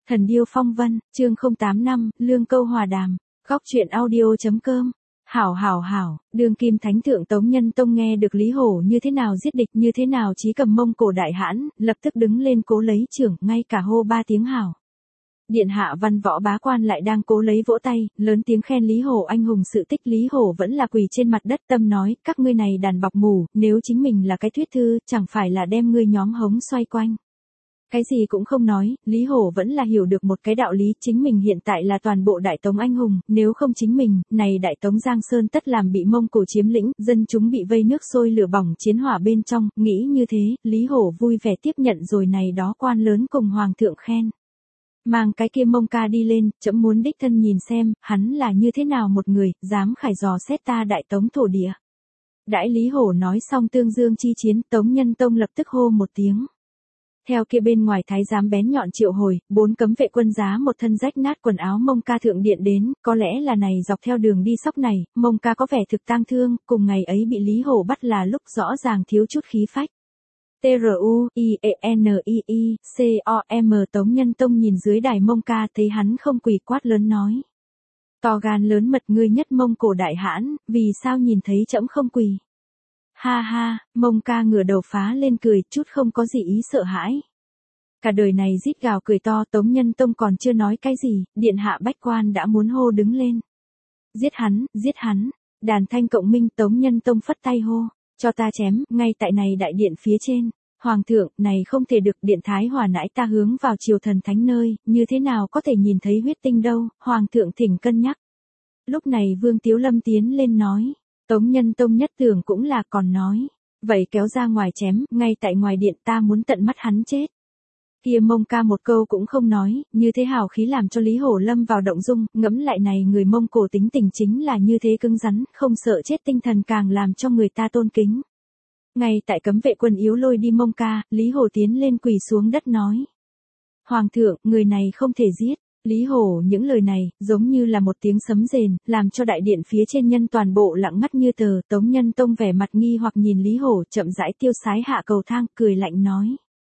Thần điêu phong vân, chương 085, lương câu hòa đàm, góc truyện audio.com. Hảo, đương kim thánh thượng Tống Nhân Tông nghe được Lý Hổ như thế nào giết địch, như thế nào chí cầm Mông Cổ đại hãn, lập tức đứng lên cố lấy trưởng, ngay cả hô 3 tiếng hảo. Điện hạ văn võ bá quan lại đang cố lấy vỗ tay, lớn tiếng khen Lý Hổ anh hùng sự tích. Lý Hổ vẫn là quỳ trên mặt đất tâm nói, các ngươi này đàn bọc mù, nếu chính mình là cái thuyết thư, chẳng phải là đem ngươi nhóm hống xoay quanh. Cái gì cũng không nói, Lý Hổ vẫn là hiểu được một cái đạo lý, chính mình hiện tại là toàn bộ Đại Tống anh hùng, nếu không chính mình, này Đại Tống Giang Sơn tất làm bị Mông Cổ chiếm lĩnh, dân chúng bị vây nước sôi lửa bỏng chiến hỏa bên trong, nghĩ như thế, Lý Hổ vui vẻ tiếp nhận rồi này đó quan lớn cùng Hoàng thượng khen. Mang cái kia Mông ca đi lên, trẫm muốn đích thân nhìn xem, hắn là như thế nào một người, dám khải dò xét ta Đại Tống thổ địa. Đãi Lý Hổ nói xong tương dương chi chiến, Tống Nhân Tông lập tức hô một tiếng. Theo kia bên ngoài thái giám bén nhọn triệu hồi, 4 cấm vệ quân giá một thân rách nát quần áo Mông ca thượng điện đến, có lẽ là này dọc theo đường đi sóc này, Mông ca có vẻ thực tang thương, cùng ngày ấy bị Lý Hổ bắt là lúc rõ ràng thiếu chút khí phách. T-R-U-I-E-N-I-I-C-O-M Tống Nhân Tông nhìn dưới đài Mông ca thấy hắn không quỳ quát lớn nói. To gan lớn mật ngươi nhất Mông Cổ đại hãn, vì sao nhìn thấy trẫm không quỳ. Ha ha, Mông ca ngửa đầu phá lên cười, chút không có gì ý sợ hãi. Cả đời này rít gào cười to, Tống Nhân Tông còn chưa nói cái gì, điện hạ bách quan đã muốn hô đứng lên. Giết hắn, đàn thanh cộng minh. Tống Nhân Tông phất tay hô, cho ta chém, ngay tại này đại điện phía trên. Hoàng thượng, này không thể được, điện Thái Hòa nãi ta hướng vào triều thần thánh nơi, như thế nào có thể nhìn thấy huyết tinh đâu, Hoàng thượng thỉnh cân nhắc. Lúc này Vương Tiếu Lâm tiến lên nói. Tống Nhân Tông nhất tưởng cũng là còn nói. Vậy kéo ra ngoài chém, ngay tại ngoài điện ta muốn tận mắt hắn chết. Kia Mông ca một câu cũng không nói, như thế hào khí làm cho Lý Hổ lâm vào động dung, ngẫm lại này người Mông Cổ tính tình chính là như thế cứng rắn, không sợ chết tinh thần càng làm cho người ta tôn kính. Ngay tại cấm vệ quân yếu lôi đi Mông ca, Lý Hổ tiến lên quỳ xuống đất nói. Hoàng thượng, người này không thể giết. Lý Hổ những lời này, giống như là một tiếng sấm rền, làm cho đại điện phía trên nhân toàn bộ lặng ngắt như tờ. Tống Nhân Tông vẻ mặt nghi hoặc nhìn Lý Hổ, chậm rãi tiêu sái hạ cầu thang, cười lạnh nói.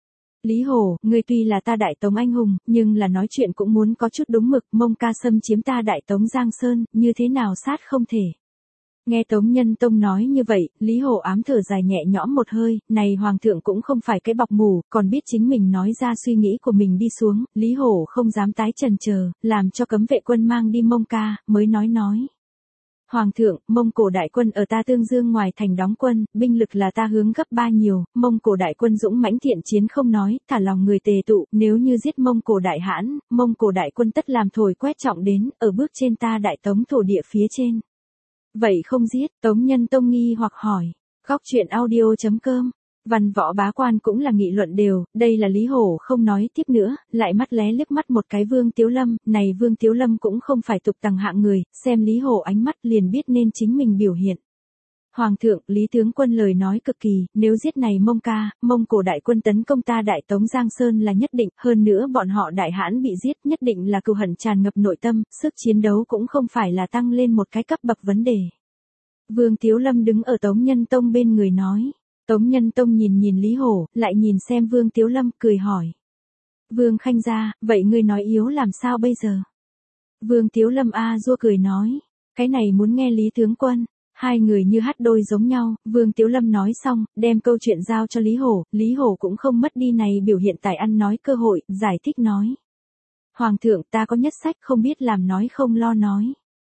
Lý Hổ, ngươi tuy là ta Đại Tống anh hùng, nhưng là nói chuyện cũng muốn có chút đúng mực. Mông ca xâm chiếm ta Đại Tống Giang Sơn, như thế nào sát không thể. Nghe Tống Nhân Tông nói như vậy, Lý Hổ ám thở dài nhẹ nhõm một hơi, này Hoàng thượng cũng không phải cái bọc mù, còn biết chính mình nói ra suy nghĩ của mình đi xuống, Lý Hổ không dám tái chần chờ, làm cho cấm vệ quân mang đi Mông ca, mới nói. Hoàng thượng, Mông Cổ đại quân ở ta Tương Dương ngoài thành đóng quân, binh lực là ta hướng gấp 3 nhiều, Mông Cổ đại quân dũng mãnh thiện chiến không nói, thả lòng người tề tụ, nếu như giết Mông Cổ đại hãn, Mông Cổ đại quân tất làm thổi quét trọng đến, ở bước trên ta Đại Tống thổ địa phía trên. Vậy không giết, Tống Nhân Tông nghi hoặc hỏi. Góc truyện audio.com. Văn võ bá quan cũng là nghị luận đều, đây là Lý Hổ không nói tiếp nữa, lại mắt lé liếc mắt một cái Vương Tiếu Lâm, này Vương Tiếu Lâm cũng không phải tục tằng hạng người, xem Lý Hổ ánh mắt liền biết nên chính mình biểu hiện. Hoàng thượng, Lý tướng quân lời nói cực kỳ, nếu giết này Mông ca, Mông Cổ đại quân tấn công ta Đại Tống Giang Sơn là nhất định, hơn nữa bọn họ đại hãn bị giết nhất định là cừu hận tràn ngập nội tâm, sức chiến đấu cũng không phải là tăng lên một cái cấp bậc vấn đề. Vương Tiếu Lâm đứng ở Tống Nhân Tông bên người nói. Tống Nhân Tông nhìn Lý Hổ, lại nhìn xem Vương Tiếu Lâm, cười hỏi. Vương Khanh gia, vậy ngươi nói yếu làm sao bây giờ? Vương Tiếu Lâm dua cười nói. Cái này muốn nghe Lý tướng quân. Hai người như hát đôi giống nhau, Vương Tiếu Lâm nói xong, đem câu chuyện giao cho Lý Hổ cũng không mất đi này biểu hiện tài ăn nói cơ hội, giải thích nói. Hoàng thượng ta có nhất sách không biết làm nói không lo nói.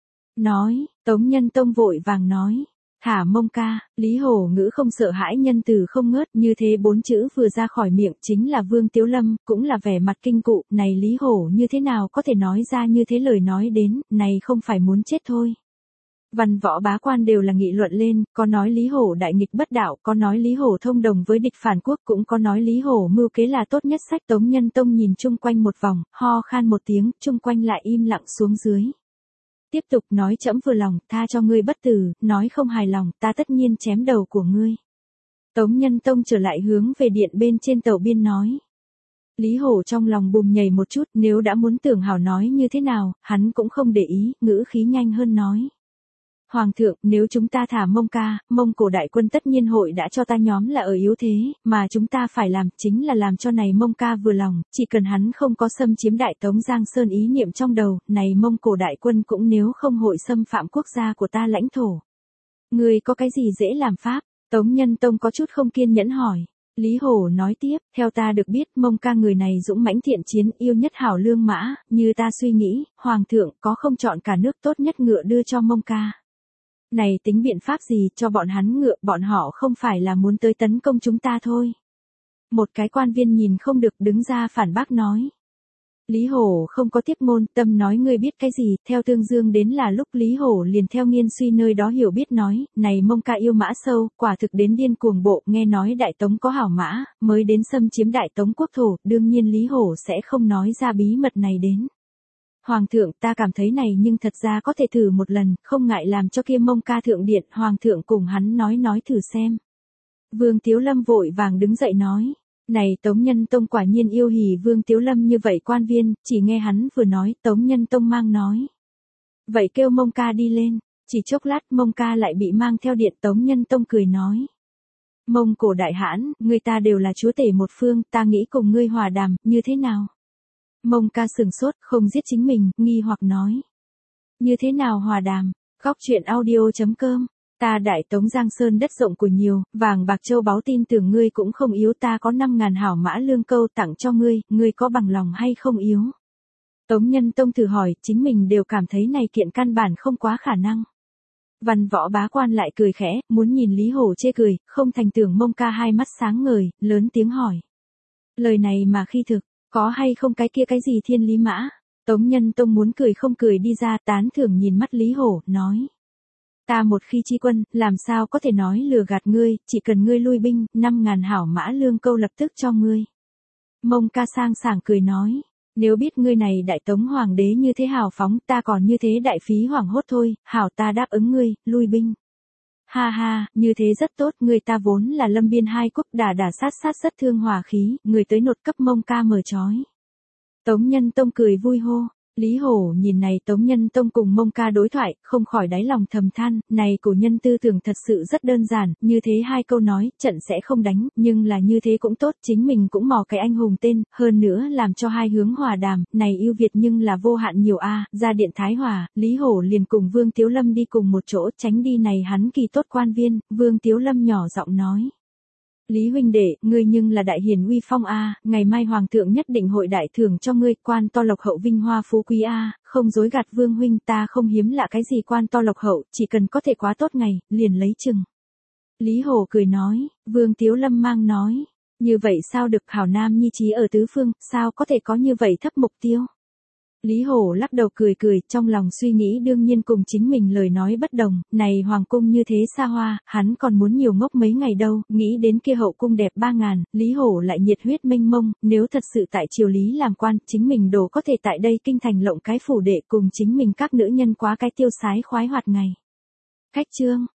Tống Nhân Tông vội vàng nói. Thả Mông ca, Lý Hổ ngữ không sợ hãi nhân từ không ngớt, như thế 4 chữ vừa ra khỏi miệng chính là Vương Tiếu Lâm, cũng là vẻ mặt kinh cụ, này Lý Hổ như thế nào có thể nói ra như thế lời nói đến, này không phải muốn chết thôi. Văn võ bá quan đều là nghị luận lên, có nói Lý Hổ đại nghịch bất đạo, có nói Lý Hổ thông đồng với địch phản quốc, cũng có nói Lý Hổ mưu kế là tốt nhất sách. Tống Nhân Tông nhìn chung quanh một vòng, ho khan một tiếng, chung quanh lại im lặng xuống dưới. Tiếp tục nói trẫm vừa lòng, tha cho ngươi bất tử, nói không hài lòng, ta tất nhiên chém đầu của ngươi. Tống Nhân Tông trở lại hướng về điện bên trên tàu biên nói. Lý Hổ trong lòng bùm nhảy một chút, nếu đã muốn tưởng hảo nói như thế nào, hắn cũng không để ý, ngữ khí nhanh hơn nói. Hoàng thượng, nếu chúng ta thả Mông ca, Mông Cổ đại quân tất nhiên hội đã cho ta nhóm là ở yếu thế, mà chúng ta phải làm chính là làm cho này Mông ca vừa lòng, chỉ cần hắn không có xâm chiếm Đại Tống Giang Sơn ý niệm trong đầu, này Mông Cổ đại quân cũng nếu không hội xâm phạm quốc gia của ta lãnh thổ. Ngươi có cái gì dễ làm pháp? Tống Nhân Tông có chút không kiên nhẫn hỏi. Lý Hổ nói tiếp, theo ta được biết Mông ca người này dũng mãnh thiện chiến, yêu nhất hảo lương mã, như ta suy nghĩ, Hoàng thượng có không chọn cả nước tốt nhất ngựa đưa cho Mông ca. Này tính biện pháp gì cho bọn hắn ngựa, bọn họ không phải là muốn tới tấn công chúng ta thôi. Một cái quan viên nhìn không được đứng ra phản bác nói. Lý Hổ không có tiếp ngôn, tâm nói ngươi biết cái gì, theo Tương Dương đến là lúc Lý Hổ liền theo Nghiên Suy nơi đó hiểu biết nói, này Mông ca yêu mã sâu, quả thực đến điên cuồng bộ, nghe nói Đại Tống có hảo mã, mới đến xâm chiếm Đại Tống quốc thổ, đương nhiên Lý Hổ sẽ không nói ra bí mật này đến. Hoàng thượng, ta cảm thấy này nhưng thật ra có thể thử một lần, không ngại làm cho kia Mông ca thượng điện, Hoàng thượng cùng hắn nói thử xem. Vương Tiếu Lâm vội vàng đứng dậy nói. Này Tống Nhân Tông quả nhiên yêu hỉ Vương Tiếu Lâm như vậy quan viên, chỉ nghe hắn vừa nói, Tống Nhân Tông mang nói. Vậy kêu Mông ca đi lên, chỉ chốc lát Mông ca lại bị mang theo điện. Tống Nhân Tông cười nói. Mông Cổ đại hãn, người ta đều là chúa tể một phương, ta nghĩ cùng ngươi hòa đàm, như thế nào? Mông ca sừng sốt, không giết chính mình, nghi hoặc nói. Như thế nào hòa đàm? Góc truyện audio.com. Ta Đại Tống Giang Sơn đất rộng của nhiều, vàng bạc châu báu tin tưởng ngươi cũng không yếu, ta có 5.000 hảo mã lương câu tặng cho ngươi có bằng lòng hay không yếu? Tống Nhân Tông thử hỏi, chính mình đều cảm thấy này kiện căn bản không quá khả năng. Văn Võ bá quan lại cười khẽ, muốn nhìn Lý Hổ chê cười, không thành tưởng Mông ca hai mắt sáng ngời, lớn tiếng hỏi. Lời này mà khi thực, có hay không cái kia cái gì thiên lý mã? Tống Nhân Tông muốn cười không cười đi ra, tán thưởng nhìn mắt Lý Hổ, nói. Ta một khi chi quân, làm sao có thể nói lừa gạt ngươi, chỉ cần ngươi lui binh, 5.000 hảo mã lương câu lập tức cho ngươi. Mông ca sang sảng cười nói, nếu biết ngươi này Đại Tống Hoàng đế như thế hào phóng, ta còn như thế đại phí hoảng hốt thôi, hảo ta đáp ứng ngươi, lui binh. Ha ha, như thế rất tốt, người ta vốn là lâm biên hai quốc đả sát rất thương hòa khí, người tới nột cấp Mông ca mở trói. Tống Nhân Tông cười vui hô. Lý Hổ nhìn này Tống Nhân Tông cùng Mông ca đối thoại, không khỏi đáy lòng thầm than, này cổ nhân tư tưởng thật sự rất đơn giản, như thế hai câu nói, trận sẽ không đánh, nhưng là như thế cũng tốt, chính mình cũng mò cái anh hùng tên, hơn nữa làm cho hai hướng hòa đàm, này ưu việt nhưng là vô hạn nhiều a. Ra điện Thái Hòa, Lý Hổ liền cùng Vương Tiếu Lâm đi cùng một chỗ, tránh đi này hắn kỳ tốt quan viên, Vương Tiếu Lâm nhỏ giọng nói. Lý huynh đệ, ngươi nhưng là đại hiền uy phong a, ngày mai hoàng thượng nhất định hội đại thưởng cho ngươi, quan to lộc hậu vinh hoa phú quý a, không dối gạt Vương huynh, ta không hiếm lạ cái gì quan to lộc hậu, chỉ cần có thể quá tốt ngày, liền lấy chừng. Lý Hổ cười nói, Vương Tiếu Lâm mang nói, như vậy sao được, hảo nam nhi trí ở tứ phương, sao có thể có như vậy thấp mục tiêu? Lý Hổ lắc đầu cười, trong lòng suy nghĩ đương nhiên cùng chính mình lời nói bất đồng, này hoàng cung như thế xa hoa, hắn còn muốn nhiều ngốc mấy ngày đâu, nghĩ đến kia hậu cung đẹp 3.000, Lý Hổ lại nhiệt huyết mênh mông, nếu thật sự tại triều Lý làm quan, chính mình đồ có thể tại đây kinh thành lộng cái phủ đệ cùng chính mình các nữ nhân quá cái tiêu sái khoái hoạt ngày. Khách chương